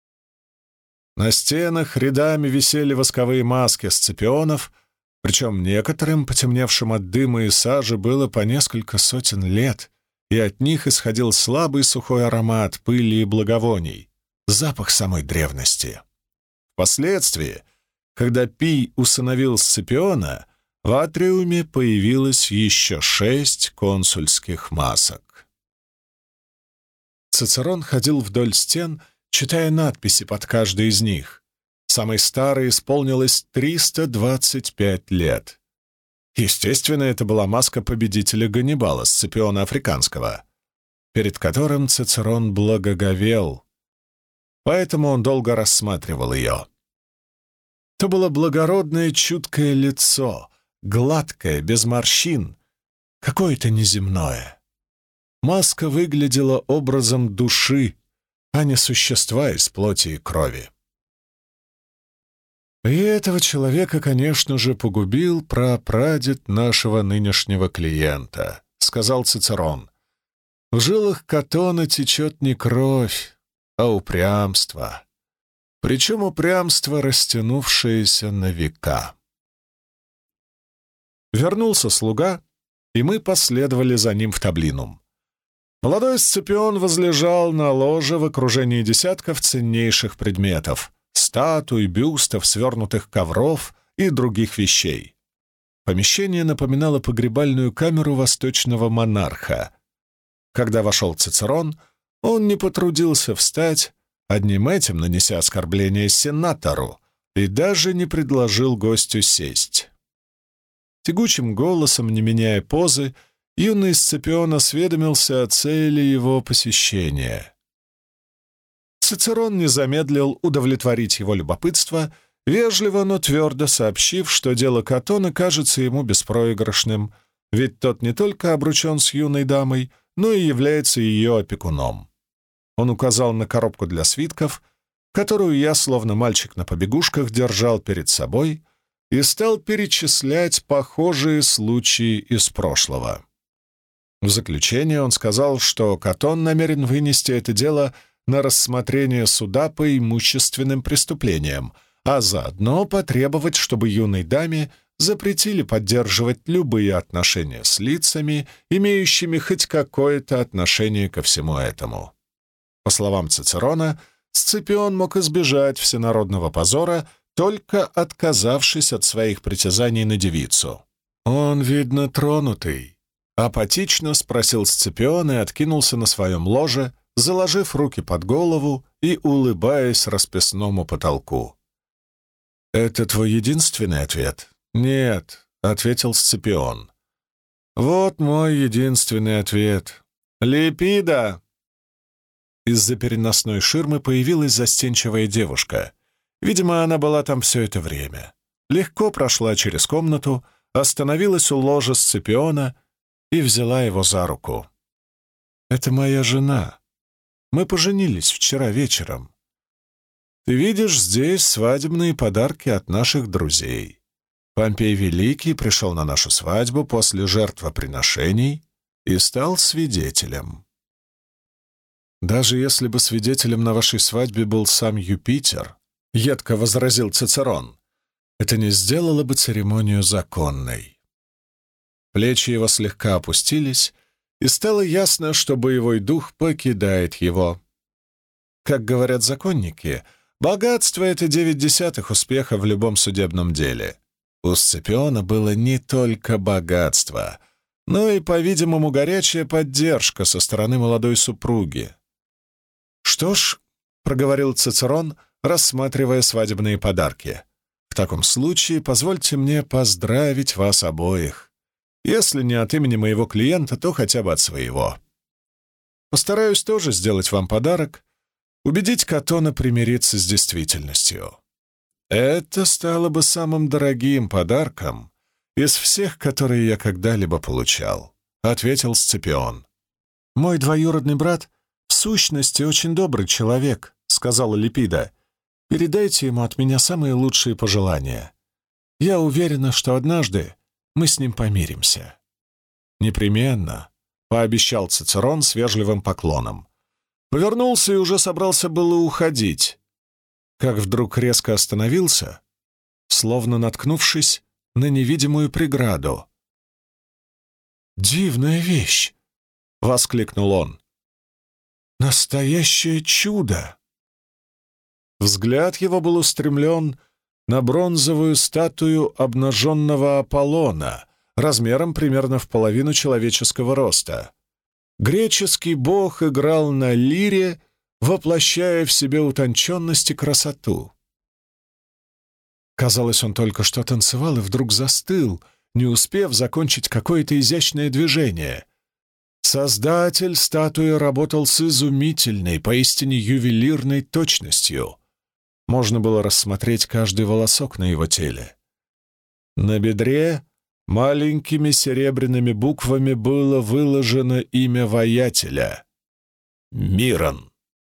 На стенах рядами висели восковые маски Сципионов, причем некоторым, потемневшим от дыма и сажи, было по несколько сотен лет, и от них исходил слабый сухой аромат пыли и благовоний, запах самой древности. Впоследствии, когда Пий усыновил Сципиона, в атриуме появилось еще 6 консульских масок. Цицерон ходил вдоль стен, читая надписи под каждой из них. Самой старой исполнилось 325 лет. Естественно, это была маска победителя Ганнибала, Сципиона Африканского, перед которым Цицерон благоговел, поэтому он долго рассматривал ее. То было благородное чуткое лицо, гладкое, без морщин, какое-то неземное. Маска выглядела образом души, а не существа из плоти и крови. И этого человека, конечно же, погубил прапрадед нашего нынешнего клиента, сказал Цицерон. В жилах Катона течет не кровь, а упрямство. Причем упрямство, растянувшееся на века. Вернулся слуга, и мы последовали за ним в таблинум. Молодой Сципион возлежал на ложе в окружении десятков ценнейших предметов — статуй, бюстов, свернутых ковров и других вещей. Помещение напоминало погребальную камеру восточного монарха. Когда вошел Цицерон, он не потрудился встать, одним этим нанеся оскорбление сенатору, и даже не предложил гостю сесть. Тягучим голосом, не меняя позы, юный Сципион осведомился о цели его посещения. Цицерон не замедлил удовлетворить его любопытство, вежливо, но твердо сообщив, что дело Катона кажется ему беспроигрышным, ведь тот не только обручен с юной дамой, но и является ее опекуном. Он указал на коробку для свитков, которую я, словно мальчик на побегушках, держал перед собой и стал перечислять похожие случаи из прошлого. В заключение он сказал, что Катон намерен вынести это дело на рассмотрение суда по имущественным преступлениям, а заодно потребовать, чтобы юной даме запретили поддерживать любые отношения с лицами, имеющими хоть какое-то отношение ко всему этому. По словам Цицерона, Сципион мог избежать всенародного позора, только отказавшись от своих притязаний на девицу. «Он, видно, тронутый», — апатично спросил Сципион и откинулся на своем ложе, заложив руки под голову и улыбаясь расписному потолку. «Это твой единственный ответ?» «Нет», — ответил Сципион. «Вот мой единственный ответ. Липида!» Из-за переносной ширмы появилась застенчивая девушка. Видимо, она была там все это время. Легко прошла через комнату, остановилась у ложа Сципиона и взяла его за руку. «Это моя жена. Мы поженились вчера вечером. Ты видишь здесь свадебные подарки от наших друзей. Помпей Великий пришел на нашу свадьбу после жертвоприношений и стал свидетелем. Даже если бы свидетелем на вашей свадьбе был сам Юпитер, — едко возразил Цицерон, — это не сделало бы церемонию законной». Плечи его слегка опустились, и стало ясно, что боевой дух покидает его. Как говорят законники, богатство — это 9/10 успеха в любом судебном деле. У Сципиона было не только богатство, но и, по-видимому, горячая поддержка со стороны молодой супруги. «Что ж», — проговорил Цицерон, рассматривая свадебные подарки, «в таком случае позвольте мне поздравить вас обоих. Если не от имени моего клиента, то хотя бы от своего. Постараюсь тоже сделать вам подарок, убедить Катона примириться с действительностью. Это стало бы самым дорогим подарком из всех, которые я когда-либо получал», — ответил Сципион. «Мой двоюродный брат в сущности очень добрый человек», — сказала Липида. «Передайте ему от меня самые лучшие пожелания. Я уверена, что однажды мы с ним помиримся». «Непременно», — пообещал Цицерон с вежливым поклоном. Повернулся и уже собрался было уходить, как вдруг резко остановился, словно наткнувшись на невидимую преграду. «Дивная вещь!» — воскликнул он. «Настоящее чудо!» Взгляд его был устремлен на бронзовую статую обнаженного Аполлона, размером примерно в половину человеческого роста. Греческий бог играл на лире, воплощая в себе утонченность и красоту. Казалось, он только что танцевал и вдруг застыл, не успев закончить какое-то изящное движение. Создатель статуи работал с изумительной, поистине ювелирной точностью. Можно было рассмотреть каждый волосок на его теле. На бедре маленькими серебряными буквами было выложено имя воятеля — Мирон.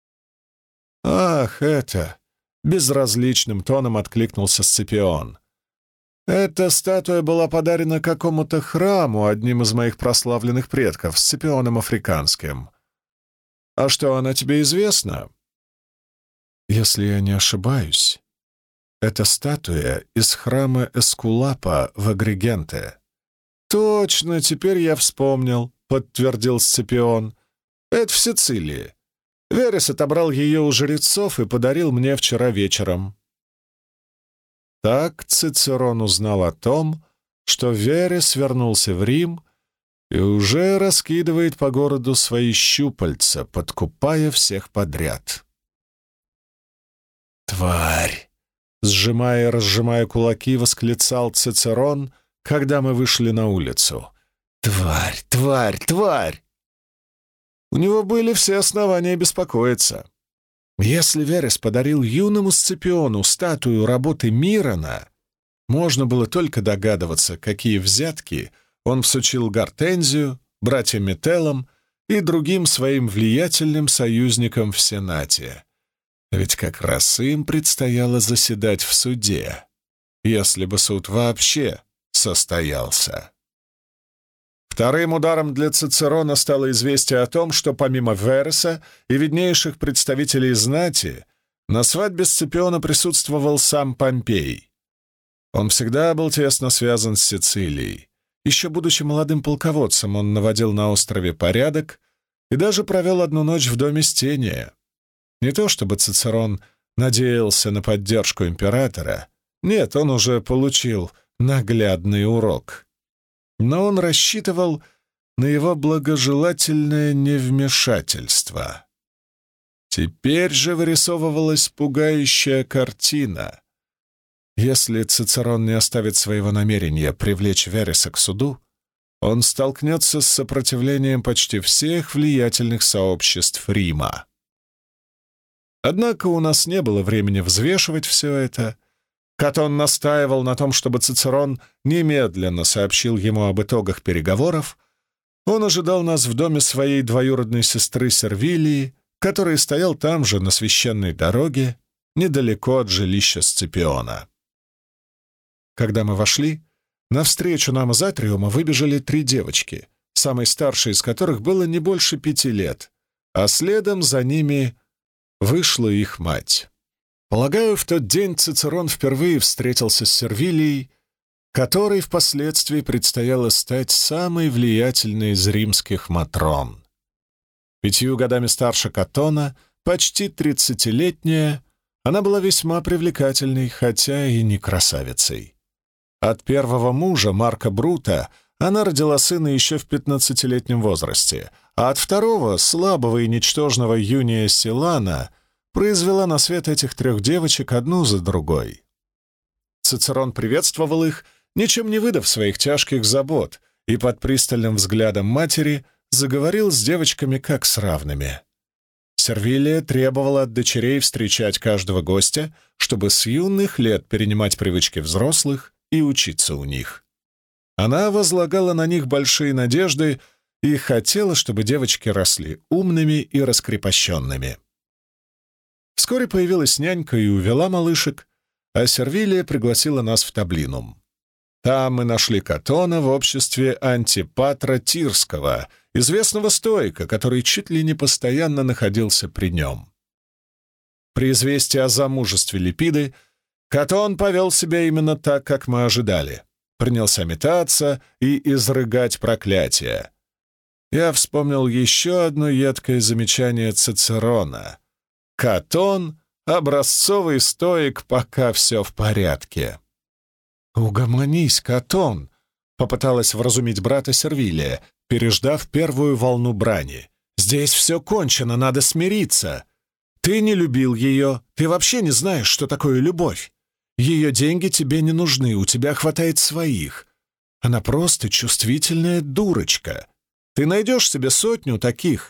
«Ах, это!» — безразличным тоном откликнулся Сципион. «Эта статуя была подарена какому-то храму одним из моих прославленных предков, Сципионом Африканским. А что, она тебе известна?» «Если я не ошибаюсь, это статуя из храма Эскулапа в Агригенте». «Точно, теперь я вспомнил», — подтвердил Сципион. «Это в Сицилии. Верес отобрал ее у жрецов и подарил мне вчера вечером». Так Цицерон узнал о том, что Верес вернулся в Рим и уже раскидывает по городу свои щупальца, подкупая всех подряд. «Тварь!» — сжимая и разжимая кулаки, восклицал Цицерон, когда мы вышли на улицу. «Тварь! Тварь! Тварь!» У него были все основания беспокоиться. Если Верес подарил юному Сципиону статую работы Мирона, можно было только догадываться, какие взятки он всучил Гортензию, братьям Метеллам и другим своим влиятельным союзникам в Сенате. Ведь как раз им предстояло заседать в суде, если бы суд вообще состоялся. Вторым ударом для Цицерона стало известие о том, что помимо Вереса и виднейших представителей знати, на свадьбе Сципиона присутствовал сам Помпей. Он всегда был тесно связан с Сицилией. Еще будучи молодым полководцем, он наводил на острове порядок и даже провел одну ночь в доме Стения. Не то чтобы Цицерон надеялся на поддержку императора, нет, он уже получил наглядный урок. Но он рассчитывал на его благожелательное невмешательство. Теперь же вырисовывалась пугающая картина. Если Цицерон не оставит своего намерения привлечь Вереса к суду, он столкнется с сопротивлением почти всех влиятельных сообществ Рима. Однако у нас не было времени взвешивать все это. Катон настаивал на том, чтобы Цицерон немедленно сообщил ему об итогах переговоров. Он ожидал нас в доме своей двоюродной сестры Сервилии, который стоял там же, на священной дороге, недалеко от жилища Сципиона. Когда мы вошли, навстречу нам из атриума выбежали 3 девочки, самой старшей из которых было не больше 5 лет, а следом за ними вышла их мать. Полагаю, в тот день Цицерон впервые встретился с Сервилией, которой впоследствии предстояло стать самой влиятельной из римских матрон. 5 годами старше Катона, почти 30-летняя, она была весьма привлекательной, хотя и не красавицей. От первого мужа, Марка Брута, она родила сына еще в 15-летнем возрасте, а от второго, слабого и ничтожного Юния Силана, произвела на свет этих 3 девочек одну за другой. Цицерон приветствовал их, ничем не выдав своих тяжких забот, и под пристальным взглядом матери заговорил с девочками как с равными. Сервилия требовала от дочерей встречать каждого гостя, чтобы с юных лет перенимать привычки взрослых и учиться у них. Она возлагала на них большие надежды и хотела, чтобы девочки росли умными и раскрепощенными. Вскоре появилась нянька и увела малышек, а Сервилия пригласила нас в Таблинум. Там мы нашли Катона в обществе Антипатра Тирского, известного стоика, который чуть ли не постоянно находился при нем. При известии о замужестве Липиды Катон повел себя именно так, как мы ожидали. Принялся метаться и изрыгать проклятия. Я вспомнил еще одно едкое замечание Цицерона. Катон — образцовый стоик, пока все в порядке. «Угомонись, Катон!» — попыталась вразумить брата Сервилия, переждав первую волну брани. «Здесь все кончено, надо смириться. Ты не любил ее, ты вообще не знаешь, что такое любовь. Ее деньги тебе не нужны, у тебя хватает своих. Она просто чувствительная дурочка. Ты найдешь себе 100 таких».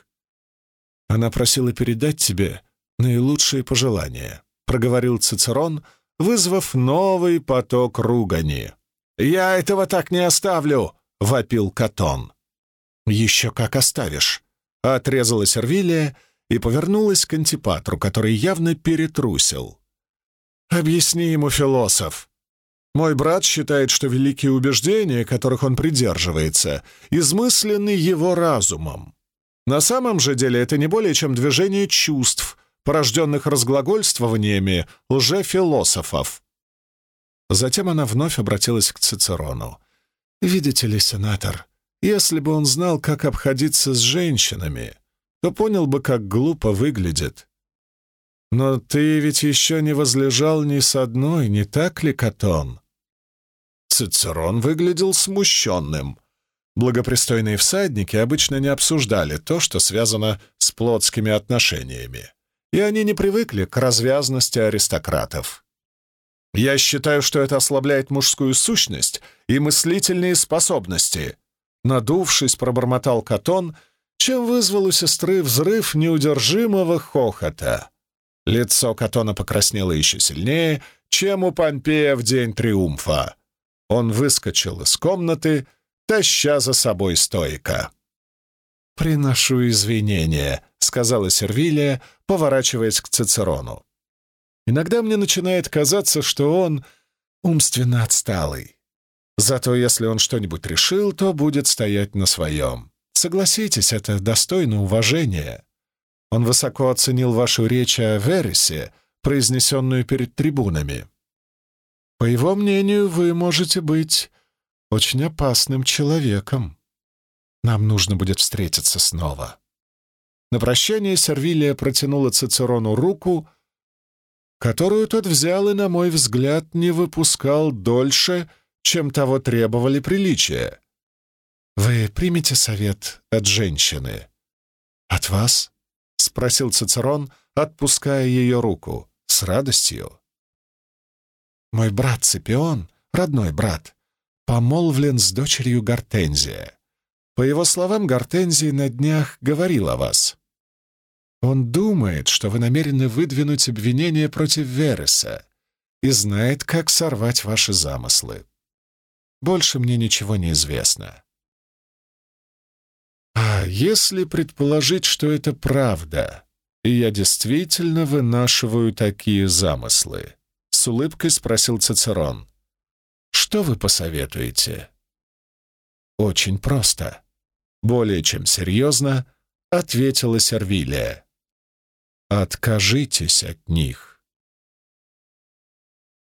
Она просила передать тебе наилучшие пожелания, проговорил Цицерон, вызвав новый поток ругани. «Я этого так не оставлю!» — вопил Катон. «Еще как оставишь!» — отрезала Сервилия и повернулась к Антипатру, который явно перетрусил. «Объясни ему, философ. Мой брат считает, что великие убеждения, которых он придерживается, измыслены его разумом. На самом же деле это не более чем движение чувств, порожденных разглагольствованиями лжефилософов». Затем она вновь обратилась к Цицерону. «Видите ли, сенатор, если бы он знал, как обходиться с женщинами, то понял бы, как глупо выглядит. Но ты ведь еще не возлежал ни с одной, не так ли, Катон?» Цицерон выглядел смущенным. Благопристойные всадники обычно не обсуждали то, что связано с плотскими отношениями, и они не привыкли к развязности аристократов. «Я считаю, что это ослабляет мужскую сущность и мыслительные способности», надувшись, пробормотал Катон, чем вызвал у сестры взрыв неудержимого хохота. Лицо Катона покраснело еще сильнее, чем у Помпея в день триумфа. Он выскочил из комнаты, таща за собой стоика. «Приношу извинения», — сказала Сервилия, поворачиваясь к Цицерону. «Иногда мне начинает казаться, что он умственно отсталый. Зато если он что-нибудь решил, то будет стоять на своем. Согласитесь, это достойно уважения. Он высоко оценил вашу речь о Вересе, произнесенную перед трибунами. По его мнению, вы можете быть очень опасным человеком. Нам нужно будет встретиться снова». На прощание Сервилия протянула Цицерону руку, которую тот взял и, на мой взгляд, не выпускал дольше, чем того требовали приличия. «Вы примете совет от женщины?» «От вас?» — спросил Цицерон, отпуская ее руку. «С радостью». «Мой брат Сципион, родной брат, помолвлен с дочерью Гортензия. По его словам, Гортензия на днях говорил о вас. Он думает, что вы намерены выдвинуть обвинение против Вереса и знает, как сорвать ваши замыслы. Больше мне ничего не известно». «А если предположить, что это правда, и я действительно вынашиваю такие замыслы?» — с улыбкой спросил Цицерон. «Что вы посоветуете?» «Очень просто», — более чем серьезно ответила Сервилия. «Откажитесь от них».